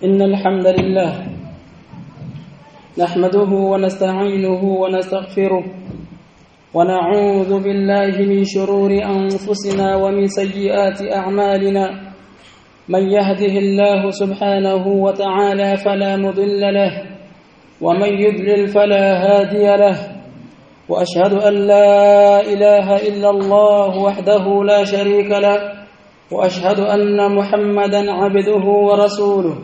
إن الحمد لله نحمده ونستعينه ونستغفره ونعوذ بالله من شرور أنفسنا ومن سيئات أعمالنا من يهده الله سبحانه وتعالى فلا مضل له ومن يضلل فلا هادي له وأشهد أن لا إله إلا الله وحده لا شريك له وأشهد أن محمدا عبده ورسوله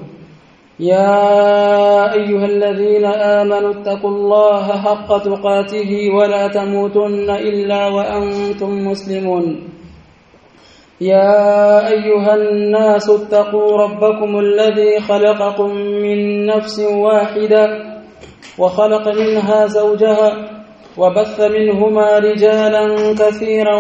يا أيها الذين آمنوا اتقوا الله حق تقاته ولا تموتن إلا وأنتم مسلمون يا أيها الناس اتقوا ربكم الذي خلقكم من نفس واحدة وخلق منها زوجها وبث منهما رجالا كثيرا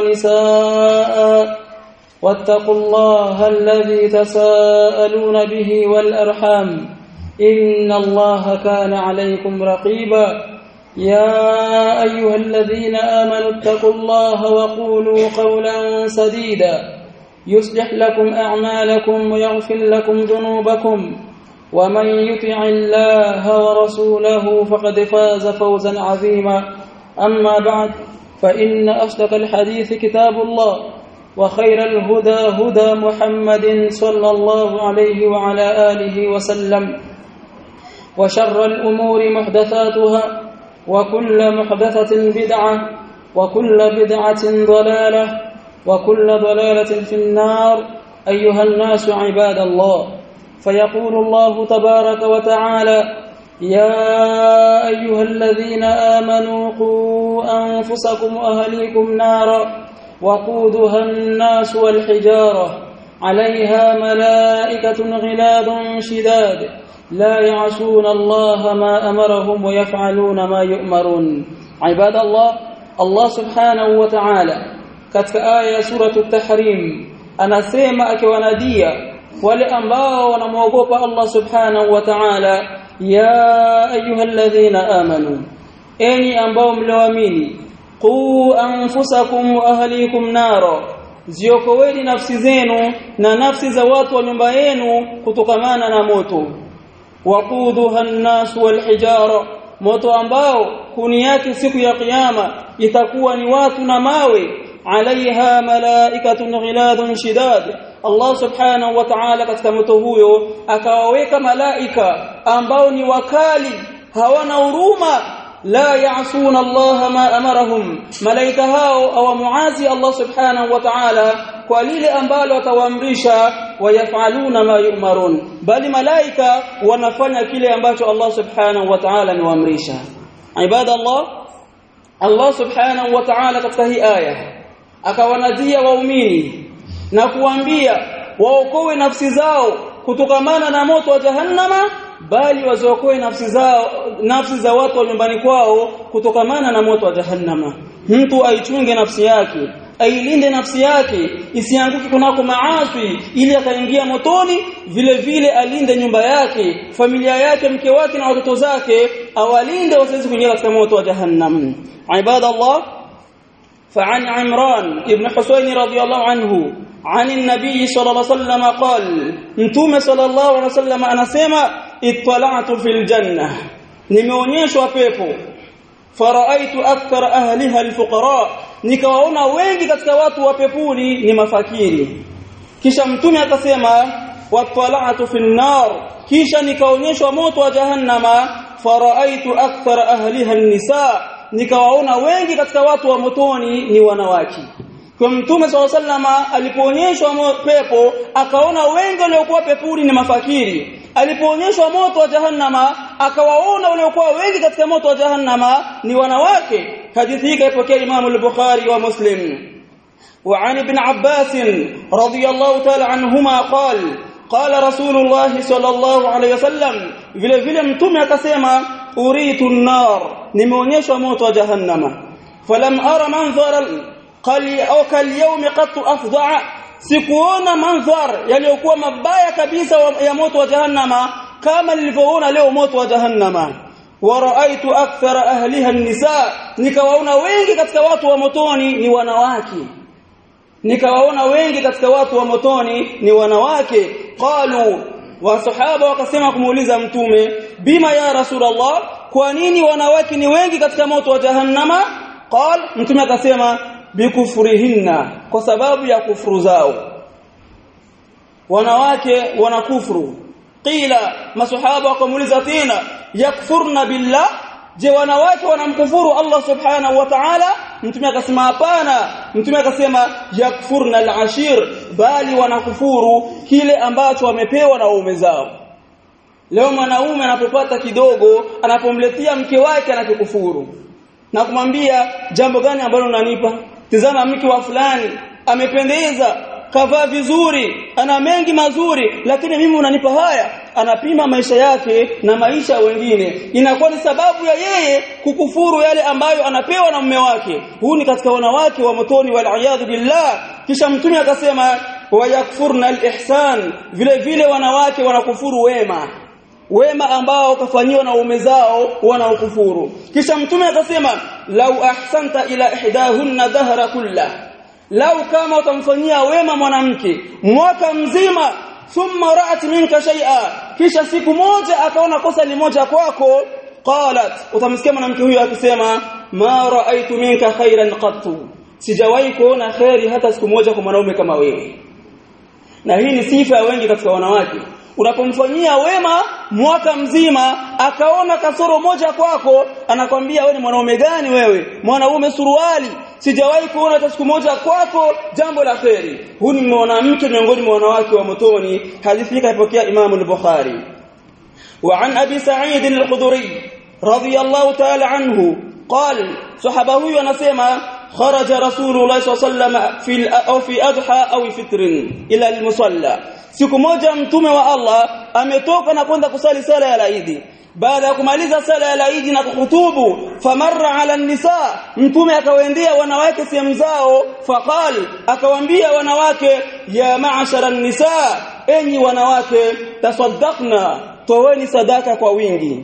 ونساء واتقوا الله الذي تساءلون به والأرحام إن الله كان عليكم رقيبا يا أيها الذين آمنوا اتقوا الله وقولوا قولا سديدا يصلح لكم أعمالكم ويغفر لكم ذنوبكم ومن يطع الله ورسوله فقد فاز فوزا عظيما أما بعد فإن أصدق الحديث كتاب الله وخير الهدى هدى محمد صلى الله عليه وعلى آله وسلم وشر الأمور محدثاتها وكل محدثة بدعة وكل بدعة ضلالة وكل ضلالة في النار أيها الناس عباد الله فيقول الله تبارك وتعالى يا أيها الذين آمنوا قوا أنفسكم وأهليكم نارا وقودها الناس والحجارة عليها ملائكة غلاظ شداد لا يعصون الله ما أمرهم ويفعلون ما يؤمرون عباد الله سبحانه وتعالى katika aya sura at-Tahrim anasema akiwanadia wale ambao wanamuogopa Allah subhanahu wa ta'ala ya ayyuhalladhina amanu enyi ambao mlioamini qu anfusakum wa ahlikum nara ziokoweni nafsi zenu na nafsi za watu wa nyumba yenu kutokamana na moto waquduha an-nas wal hijara moto ambao kuni yake siku ya kiyama itakuwa ni watu na mawe alaiha malaikatun ghiladun shidad Allah subhanahu wa ta'ala katika moto huyo akawaweka malaika ambao ni wakali hawana huruma la ya'suna Allah ma amarahum malaika hao awamuazi Allah subhanahu wa ta'ala kwa lile ambalo atawaamrisha wayafaluna ma yu'marun bali malaika wanafanya kile ambacho Allah subhanahu wa ta'ala amewaamrisha ibadallah Allah subhanahu wa ta'ala katika hii aya akawanadia waumini na kuambia waokoe nafsi zao kutokamana na moto wa jahannama bali waziokoe nafsi za watu wa nyumbani kwao kutokamana na moto wa jahannama mtu aichunge nafsi yake ailinde nafsi yake isianguke kunako maasi ili akaingia motoni vile vile alinde nyumba yake familia yake mke wake na watoto zake awalinde wasiweze kuingia katika moto wa jahannam ibadallah فعن عمران ابن حسين رضي الله عنه عن النبي صلى الله عليه وسلم قال متوم صلى الله عليه وسلم anasema ittala'tu fil janna nimeonyeshwa pepo faraitu akthar ahliha alfuqara nikawaona wengi katika watu wa peponi ni mafakiri kisha mtume akasema wattala'tu fil nar kisha nikaonyeshwa moto wa jahannama faraitu akthar ahliha an-nisa nikawaona wengi katika watu wa motoni ni wanawake kwa mtume SAW alipoonyeshwa pepo akaona wengi waliokuwa peponi ni mafakiri alipoonyeshwa moto wa jahannama akawaona waliokuwa wengi katika moto wa jahannama ni wanawake hadithi hii ipokea Imam al-Bukhari wa Muslim وعن ابن عباس رضي الله تعالى عنهما قال رسول الله صلى الله عليه وسلم vile vile mtume akasema uritu an-nar nimeonyeshwa moto wa jahannama falam ara manzara kal yawm qat afdha sikuona manzar yaliokuwa mabaya kabisa ya moto wa jahannama kama nilivyoona leo moto wa jahannama wa raaitu akthara ahliha an-nisa nikawaona wengi katika watu wa motoni ni wanawake nikawaona wengi katika watu wa motoni ni wanawake qalu wasahaba wakasema kumuuliza mtume bima ya rasulullah kwa nini wanawake ni wengi katika moto wa jahannama qal mtume akasema bikufurihinna kwa sababu ya kufuru zao wanawake wanakufuru qila masahaba wakamuuliza tena yakfurna billah je wanawake wanamkufuru Allah subhanahu wa ta'ala mtume akasema hapana mtume akasema yakfurna al-ashir bali wanakufuru kile ambacho wamepewa na waume zao leo mwanaume anapopata kidogo anapomletea mke wake anakufuru na kumwambia jambo gani ambalo unanipa tazama mke wa fulani amependeza kavaa vizuri ana mengi mazuri lakini mimi unanipa haya anapima maisha yake na maisha wengine inakuwa ni sababu ya yeye kukufuru yale ambayo anapewa na mume wake huu ni katika wanawake wa motoni wal billah kisha mtume akasema wayakfurna al-ihsan vile vile wanawake wanakufuru wema ambao kafanyiwa na waume zao wanaokufuru kisha mtume akasema lau ahsanta ila ihdahunna dahra kullah lau kama utamfanyia wema mwanamke mwaka mzima thumma ra'at minka shay'a kisha siku moja akaona kosa limoja kwako qalat utamsikia mwanamke huyo akisema ma ra'aytu minka khairan qattu sijawahi kuona khairi hata siku moja kwa mwanaume kama wewe na hii ni sifa ya wengi katika wanawake unapomfanyia wema mwaka mzima akaona kasoro moja kwako anakwambia wewe ni mwanaume gani wewe mwanaume suruali sijawahi kuona hata siku moja kwako jambo la khairi huyu ni mwanamke miongoni mwa wanawake wa motoni hadithi kaipokea Imam al-Bukhari wa an Abi Sa'id al-Khudri radiyallahu ta'ala anhu قال صحابه huyu anasema kharaja rasulullah sallallahu fi adha au fitr ila al-musalla siku moja mtume wa Allah ametoka na kwenda kusali sala ya Eid baada ya kumaliza sala ya Eid na kuhutubu famarra ala an-nisa mtume akawaendea wanawake sehemu zao faqal akawaambia wanawake ya ma'ashara an-nisa enyi wanawake tasaddaqna toweni sadaka kwa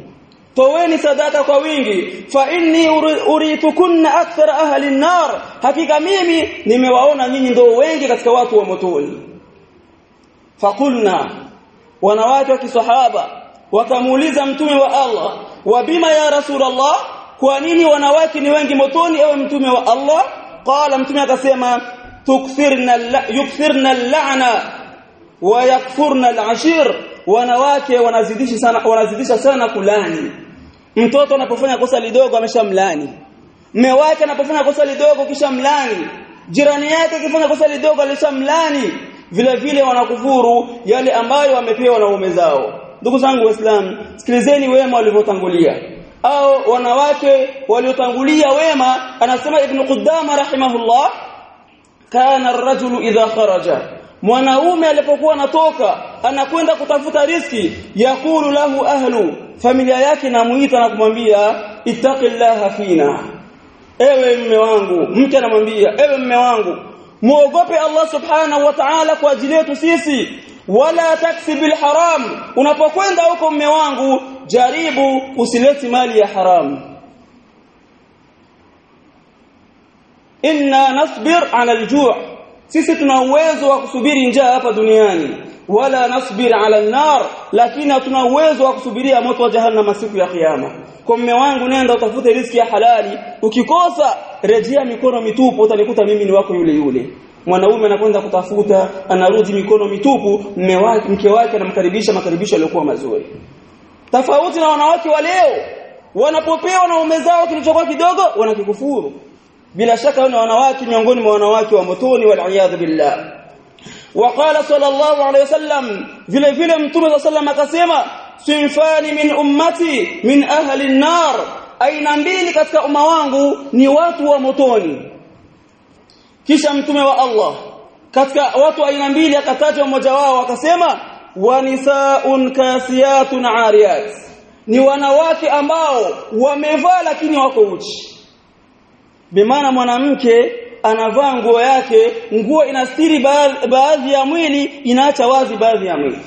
wingi fa inni uritukunna akthar ahli an-nar hakika mimi nimewaona nyinyi ndio wengi katika watu wa motoni faqulna wanawake wa kisahaba wakamuuliza mtume wa Allah wa bima ya rasulullah kwa nini wanawake ni wengi motoni ewe mtume wa Allah qala mtume akasema yukthirna al-la'na wa yakfurna al-ashir wanawake wanazidisha sana kulani mtoto anapofanya kosa lidogo ameshamlani mume wake anapofanya kosa lidogo kisha mlani jirani yake akifanya kosa lidogo alishamlani vile vile wanakufuru yale ambayo wamepewa na waume zao ndugu zangu waislamu sikilizeni wema walivyotangulia au wanawake waliotangulia wema anasema ibn Qudama rahimahullah kana ar-rajulu idha kharaja mwanaume alipokuwa anatoka anakwenda kutafuta riziki yakulu lahu ahlu familia yake namuita na kumwambia ittaqillaha fina ewe mume wangu mke anamwambia ewe mume wangu muogope Allah subhanahu wa ta'ala kwa ajili yetu sisi wala taksibil haram unapokwenda huko mume wangu jaribu usileti mali ya haram inna nasbir ala al-ju' sisi tuna uwezo wa kusubiri njaa hapa duniani wala nasbir ala an-nar lakini tuna uwezo wa kusubiria moto wa jahannam siku ya kiyama kwa mume wangu nenda utafute riziki ya halali ukikosa rejea mikono mitupu utanikuta mimi ni wako yule mwanaume anakwenda kutafuta anarudi mikono mitupu mke wake anamkaribisha makaribisho yaliokuwa mazuri tofauti na wanawake wa leo wanapopewa na waume zao kilichokuwa kidogo wanakikufuru bila shaka ni wanawake miongoni mwa wanawake wa motoni wal billah وقال صلى الله عليه وسلم vile vile mtume صلى الله عليه وسلم akasema sinfani min ummati min ahli an-nar aina mbili katika umma wangu ni watu wa motoni kisha mtume wa Allah katika watu aina mbili akataja mmoja wao akasema wanisaun kasiyatun ariyat ni wanawake ambao wamevaa lakini wako uchi bimaana mwanamke anavaa nguo yake nguo inastiri baadhi ya mwili inaacha wazi baadhi ya mwili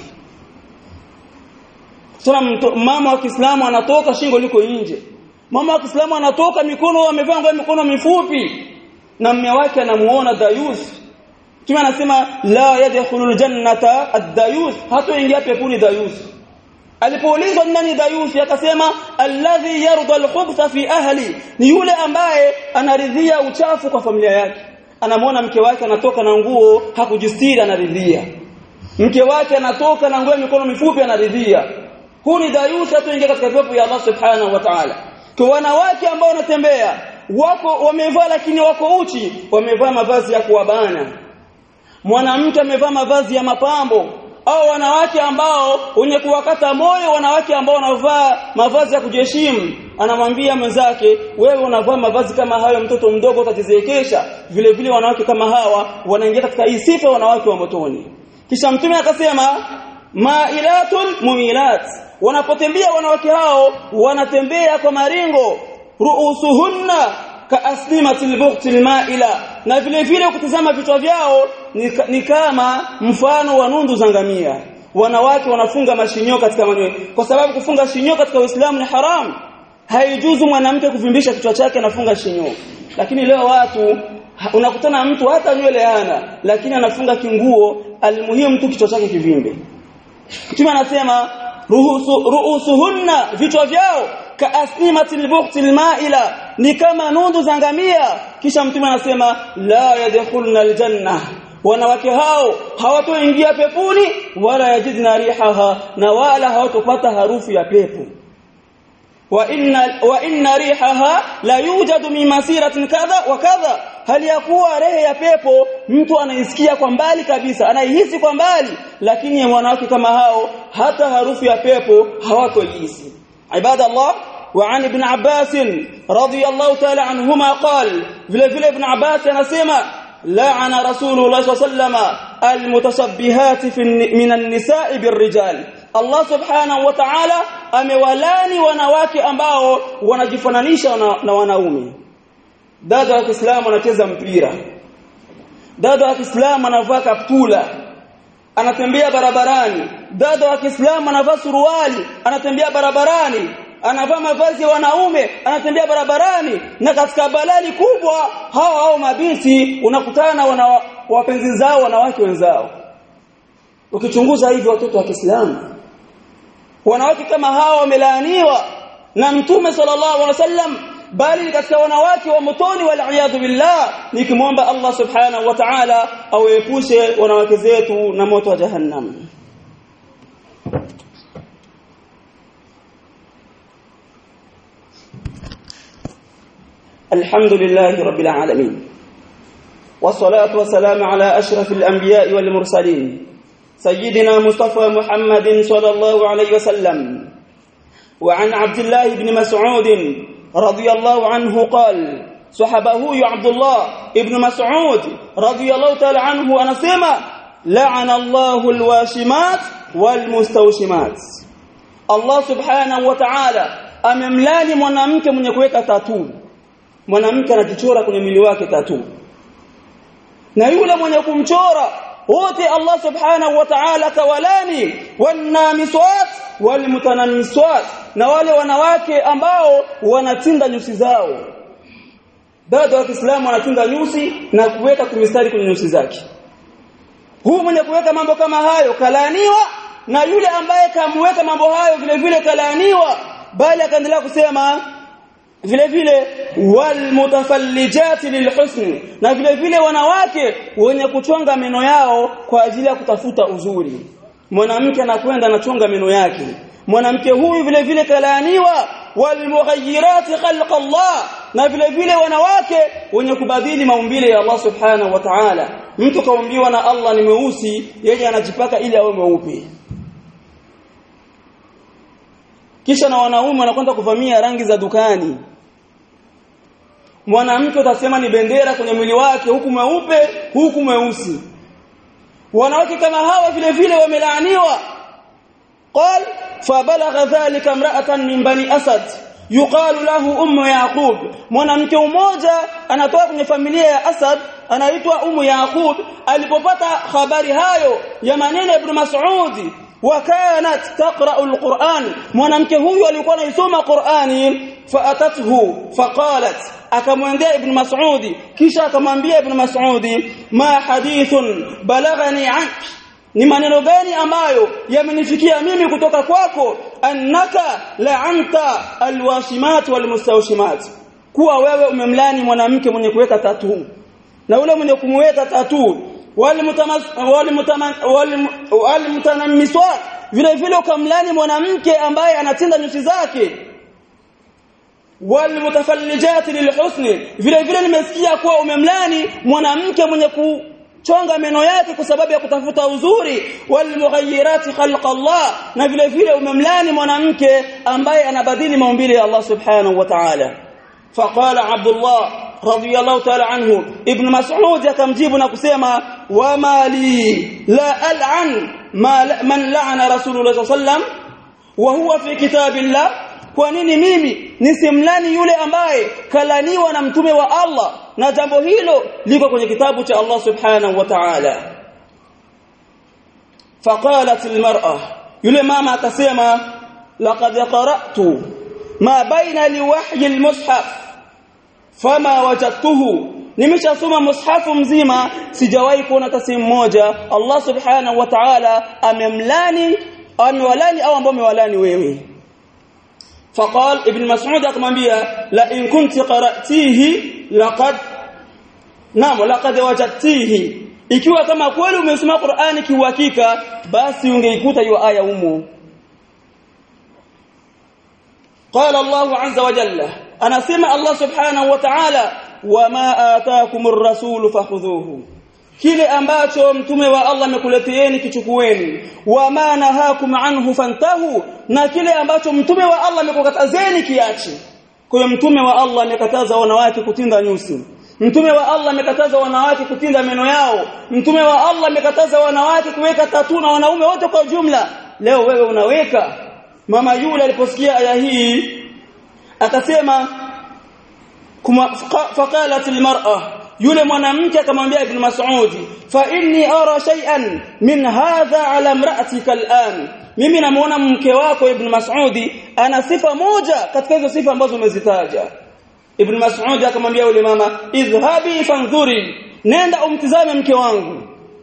sasa mama wa Kiislamu anatoka shingo liko nje mama wa Kiislamu anatoka mikono amevaa nguo mikono mifupi na mume wake anamuona dayus Mtume anasema la yadkhulul jannata ad-dayus, hatoingia peponi dayus. Alipoulizwa nani dayus, akasema alladhi yarda al-khubtha fi ahli, ni yule ambaye anaridhia uchafu kwa familia yake. Anamwona mke wake anatoka na nguo hakujistiri, anaridhia. Mke wake anatoka na nguo ya mikono mifupi, anaridhia. Huyu ni dayus, hatoingia katika pepo ya Allah subhanahu wa ta'ala. Kwa wanawake ambao wanatembea wako wamevaa lakini wako uchi, wamevaa mavazi ya kuwabana. Mwanamke amevaa mavazi ya mapambo, au wanawake ambao wenye kuwakata moyo, wanawake ambao wanavaa mavazi ya kujiheshimu. Anamwambia mwenzake, wewe unavaa mavazi kama hayo, mtoto mdogo utajizeekesha. Vile vile wanawake kama hawa wanaingia katika hii sifa wanawake wa motoni. Kisha Mtume akasema mailatun mumilat, wanapotembea wanawake hao wanatembea kwa maringo, ruusuhunna kaaslimatil buqtil maila, na vile vile ukitazama vichwa vyao ni kama mfano wa nundu za ngamia. Wanawake wanafunga mashinyo katika manyoya, kwa sababu kufunga shinyo katika Uislamu ni haram. Haijuzu mwanamke kuvimbisha kichwa chake anafunga shinyo. Lakini leo watu unakutana mtu hata nywele hana, lakini anafunga kinguo, almuhimu tu kichwa chake kivimbe. Mtume anasema ruusuhunna, vichwa vyao kaasnimatil buqtil maila, ni kama nundu za ngamia. Kisha Mtume anasema la yadkhulna aljanna, wanawake hao hawatoingia peponi, wala yajidna rihaha, na wala hawatopata harufu ya pepo. wa inna rihaha la yujadu min masiratin kadha wa kadha, hali ya kuwa rehe ya pepo mtu anaisikia kwa mbali kabisa, anaihisi kwa mbali, lakini wanawake kama hao hata harufu ya pepo hawatoihisi. Ibadallah, وعن ابن عباس رضي الله تعالى عنهما قال vile vile Ibn Abbas anasema la'ana Rasulullah sallallahu alayhi wasallam almutashabbihat min an-nisa'i birrijal, Allah subhanahu wa ta'ala amewalani wanawake ambao wanajifananisha na wanaume. Dada wa Kiislamu anacheza mpira, dada wa Kiislamu anavaa kaptula anatembea barabarani, dada wa Kiislamu anavaa suruali anatembea barabarani, anavaa mavazi ya wanaume anatembea barabarani. Na katika balali kubwa hao mabinti unakutana wapenzi zao wanawake wenzao. Ukichunguza hivi watoto wa Kiislamu, wanawake kama hao wamelaaniwa na Mtume sallallahu alaihi wasallam, bali katika wanawake wa motoni wal billah. Nikimwomba Allah subhanahu wa ta'ala awaepushe wanawake zetu na moto wa jahannam. الحمد لله رب العالمين، والصلاة والسلام على أشرف الأنبياء والمرسلين سيدنا مصطفى محمد صلى الله عليه وسلم. وعن عبد الله بن مسعود رضي الله عنه قال صحبه عبد الله بن مسعود رضي الله تعالى عنه anasema لعن الله الواشمات والمستوشمات, Allah subhanahu wa ta'ala amemlani mwanamke mwenye kuweka tattoo. Mwanamke anajichora kwenye mwili wake tattoo, na yule mwenye kumchora, wote Allah subhanahu wa ta'ala kawalani. Wanamiswat walmutanamiswat, na wale wanawake ambao wanatinda nyusi zao. Dada wa Kiislamu anatinda nyusi na kuweka kumistari kwenye nyusi zake. Huyu mwenye kuweka mambo kama hayo kalaaniwa, na yule ambaye kamweka mambo hayo vile vile kalaaniwa. Bali akaendelea kusema vile vile walmutafallijati lilhusn, na vile vile wanawake wenye kuchonga meno yao kwa ajili ya kutafuta uzuri. Mwanamke anakwenda anachonga meno yake, mwanamke huyu vile vile kalaaniwa. Walmughayyirati khalqa Allah, na vile vile wanawake wenye kubadili maumbile ya Allah subhanahu wa ta'ala. Mtu kaumbiwa na Allah ni mweusi, yeye anajipaka ili awe mweupe. Kisha na wanaume wanakwenda kuvamia rangi za dukani. Mwanamke utasema ni bendera kwenye mwili wake, huku mweupe huku mweusi. Wanawake kama hawa vile vile wamelaaniwa. Qal fabalagha dhalika imra'atan min bani Asad yuqalu lahu ummu Yaqub, mwanamke mmoja anatoka kwenye familia ya Asad anaitwa Ummu Yaqub. Alipopata habari hayo ya maneno ya Ibn Mas'ud, وكانت تقرأ القرآن mwanamke huyu alikuwa anasoma Qur'ani faatathu faqalat akamwendea Ibn Mas'ud kisha akamwambia Ibn Mas'ud ma hadithun balaghani anki ni maneno gani ambayo yamenifikia mimi kutoka kwako annaka la'anta alwashimat walmustawshimat kuwa wewe umemlani mwanamke mwenye kuweka tatu na ule mwenye kumweka tatu walimtanammiswa vile vile ukamlani mwanamke ambaye anatinda nyusi zake walimutafallijat lilhusni vile vile nimesikia kuwa umemlani mwanamke mwenye kuchonga meno yake kwa sababu ya kutafuta uzuri walimughayyirati khalqa Allah na vile vile umemlani mwanamke ambaye anabadili maumbile ya Allah subhanahu wa ta'ala فقال عبد الله رضي الله تعالى عنه ابن مسعود akamjibu na kusema wama li la al'an man la'ana rasulullah sallallahu alayhi wasallam wa huwa fi kitabillah kwa nini mimi nisimlani yule ambaye kalaniwa na mtume wa Allah na jambo hilo liko kwenye kitabu cha Allah subhanahu wa ta'ala faqalat almar'a yule mama akasema laqad qara'tu ma baina liwahyi almushaf fama wajadtuhu nimeshasoma mushafu mzima sijawahi kuona hata sehemu moja Allah subhanahu wa ta'ala amemlani amewalani au ambao amewalani wewe faqal ibn mas'ud akamwambia la in kunti qara'tihi laqad wajadtihi ikiwa kama kweli umesoma Qur'ani kiuhakika basi ungeikuta hiyo aya humo قال الله عز وجل أنا سمع الله سبحانه وتعالى وما آتاكم الرسول فخذوه kile ambacho mtume wa Allah amekuleteeni kichukueni wama nahakum anhu fantahu na kile ambacho mtume wa Allah amekukatazeni kiache kwa mtume wa Allah amekataza wanawake kutinda nyusi mtume wa Allah amekataza wanawake kutinda meno yao mtume wa Allah amekataza wanawake kuweka tatu na wanaume wote kwa jumla leo wewe unaweka mama yule aliposikia aya hii akasema faqalat almar'a yule mwanamke akamwambia Ibn Mas'ud fa inni ara shay'an min hadha ala imra'atika al'an mimi namuona mke wako Ibn Mas'ud ana sifa moja katika hizo sifa ambazo umezitaja Ibn Mas'ud akamwambia yule mama idhhabi fanzuri nenda umtizame mke wangu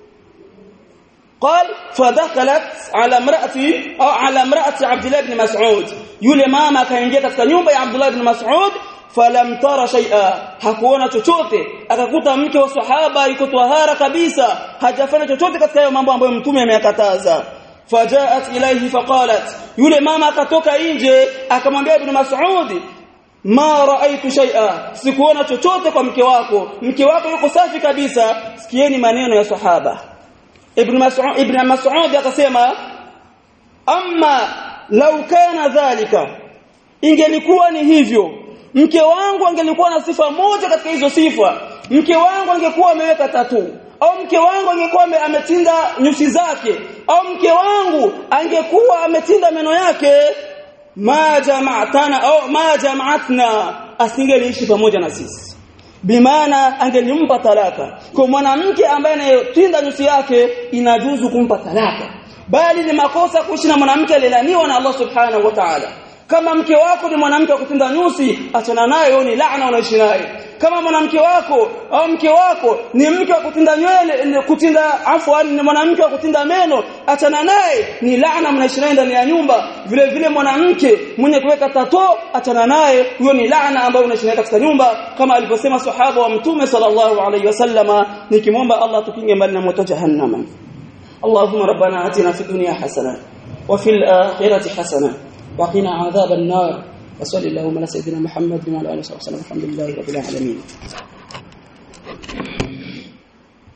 قال فدخلت على امرأتي أو على امرأة عبد الله بن مسعود yule mama akaingia katika nyumba ya Abdullah ibn Mas'ud falam tara shay'a hakuona chochote akakuta mke wa sahaba yuko tahara kabisa hajafanya chochote katika hayo mambo ambayo mtume ameyakataza fajaat ilayhi faqalat yule mama akatoka nje akamwambia ibn Mas'ud ma ra'aytu shay'a sikuona chochote kwa mke wako yuko safi kabisa sikieni maneno ya sahaba Ibn Mas'ud akasema amma law kana dhalika ingelikuwa ni hivyo mke wangu angelikuwa na sifa moja katika hizo sifa mke wangu angekuwa ameweka tatu au mke wangu angekuwa ametinda nyusi zake au mke wangu angekuwa ametinda meno yake ma jama'atana au ma jama'atna asingeliishi pamoja na sisi bimaana angelimpa talaka kwa mwanamke ambaye anayetinda nyusi yake inajuzu kumpa talaka bali ni makosa kuishi na mwanamke aliyelaniwa na Allah subhanahu wa ta'ala kama mke wako ni mwanamke wa kutinda nyusi achana naye ni laana unaishi naye kama mwanamke wako au mke wako ni mke wa kutinda nywele ni mwanamke wa kutinda meno achana naye ni laana mnaishi naye ndani ya nyumba vile vile mwanamke mwenye kuweka tato achana naye huyo ni laana ambayo unaishi naye katika nyumba kama alivyosema sahaba wa mtume sallallahu alayhi wasallama nikimwomba Allah tukinge mbali na moto jahannam Allahumma rabbana atina fid dunya hasana wa fil akhirati hasana وقنا عذاب النار وصلى اللهم على سيدنا محمد وعلى اله وصحبه وسلم الحمد لله رب العالمين